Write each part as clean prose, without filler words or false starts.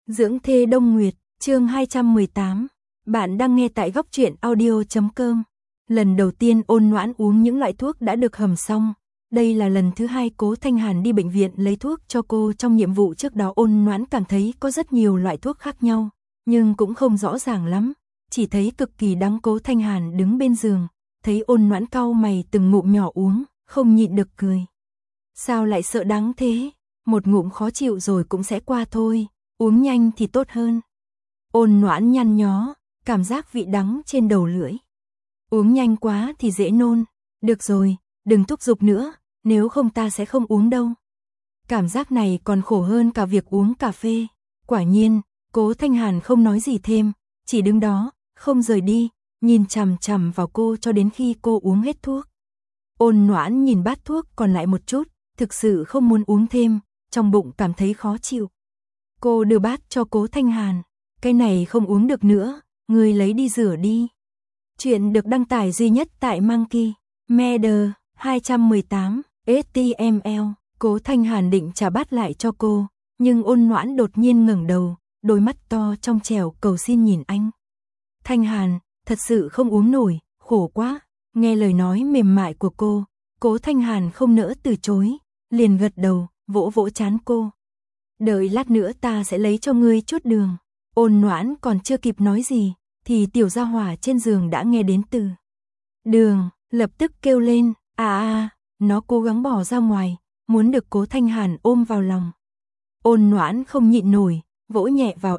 Dưỡng thê Đông Nguyệt, chương 218. Bạn đang nghe tại góc truyện audio.com. Lần đầu tiên Ôn Noãn uống những loại thuốc đã được hầm xong. Đây là lần thứ hai Cố Thanh Hàn đi bệnh viện lấy thuốc cho cô. Trong nhiệm vụ trước đó Ôn Noãn cảm thấy có rất nhiều loại thuốc khác nhau, nhưng cũng không rõ ràng lắm, chỉ thấy cực kỳ đắng. Cố Thanh Hàn đứng bên giường, thấy Ôn Noãn cau mày từng ngụm nhỏ uống, không nhịn được cười. Sao lại sợ đắng thế? Một ngụm khó chịu rồi cũng sẽ qua thôi, uống nhanh thì tốt hơn. Ôn Noãn nhăn nhó, cảm giác vị đắng trên đầu lưỡi. Uống nhanh quá thì dễ nôn. Được rồi, đừng thúc giục nữa, nếu không ta sẽ không uống đâu. Cảm giác này còn khổ hơn cả việc uống cà phê. Quả nhiên, Cố Thanh Hàn không nói gì thêm, chỉ đứng đó, không rời đi, nhìn chằm chằm vào cô cho đến khi cô uống hết thuốc. Ôn Noãn nhìn bát thuốc còn lại một chút, thực sự không muốn uống thêm, trong bụng cảm thấy khó chịu. Cô đưa bát cho Cố Thanh Hàn, cái này không uống được nữa, ngươi lấy đi rửa đi. Chuyện được đăng tải duy nhất tại Monkey Media 218 HTML. Cố Thanh Hàn định trả bát lại cho cô, nhưng Ôn Noãn đột nhiên ngẩng đầu, đôi mắt to trong trẻo cầu xin nhìn anh. Thanh Hàn, thật sự không uống nổi, khổ quá. Nghe lời nói mềm mại của cô, Cố Thanh Hàn không nỡ từ chối, liền gật đầu, vỗ vỗ trán cô. Đợi lát nữa ta sẽ lấy cho ngươi chút đường. Ôn Noãn còn chưa kịp nói gì, thì tiểu gia hỏa trên giường đã nghe đến từ đường, lập tức kêu lên, nó cố gắng bỏ ra ngoài, muốn được Cố Thanh Hàn ôm vào lòng. Ôn Noãn không nhịn nổi, vỗ nhẹ vào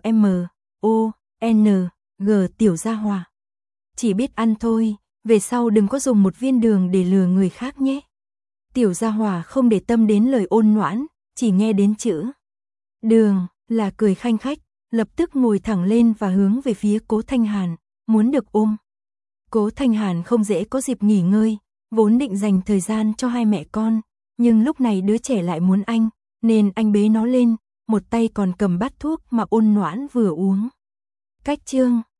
M.O.N.G tiểu gia hỏa. Chỉ biết ăn thôi, về sau đừng có dùng một viên đường để lừa người khác nhé. Tiểu gia hỏa không để tâm đến lời Ôn Noãn, chỉ nghe đến chữ đường là cười khanh khách, lập tức ngồi thẳng lên và hướng về phía Cố Thanh Hàn, muốn được ôm. Cố Thanh Hàn không dễ có dịp nghỉ ngơi, vốn định dành thời gian cho hai mẹ con, nhưng lúc này đứa trẻ lại muốn anh, nên anh bế nó lên, một tay còn cầm bát thuốc mà Ôn Noãn vừa uống. Cách chương